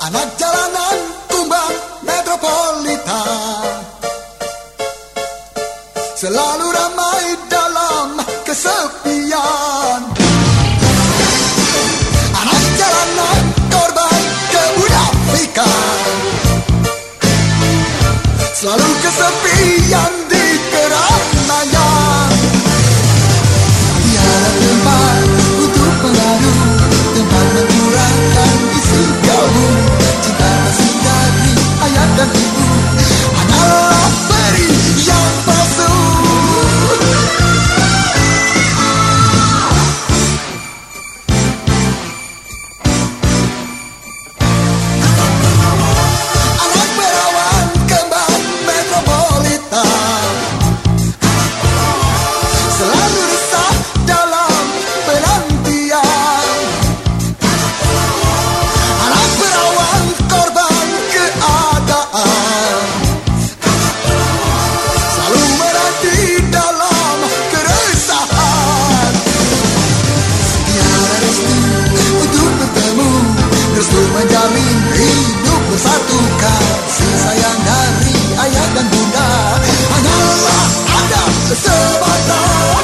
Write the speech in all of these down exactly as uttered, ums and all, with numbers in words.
Anak jalanan kumbang metropolitan, selalu ramai dalam kesepian. Anak jalanan korban kemunafikan, selalu kesepian di keramaian. Tiada tempat untuk mengadu, tempat mencurahkan isi kalbu. Cinta kasih dari ayah dan ibu hanyalah peri yang palsu. Anak perawan kembang metropolitan, selalu resah dalam penantian. Anak perawan korban keadaan, selalu menanti dalam keresahan. Tiada restu untuk bertemu, restu menjalin hidup bersatu. Kasih sayang dari ayah dan bunda hanyalah ada sebatas.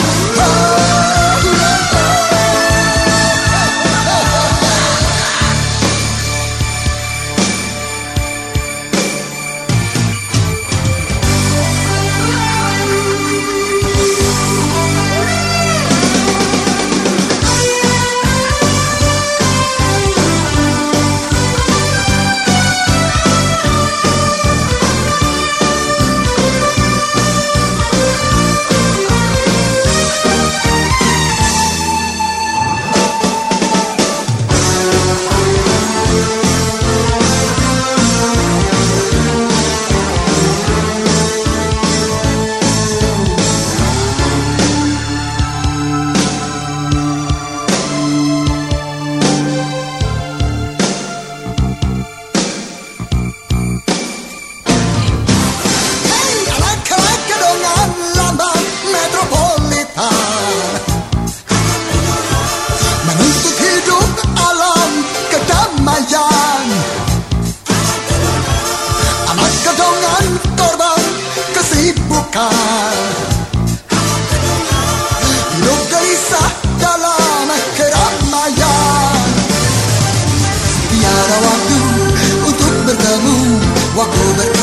Menuntut hidup alam kedamaian. Anak kedongan korban kesibukan, hidup gelisah dalam keramaian. Tiada waktu untuk bertemu, waktu ber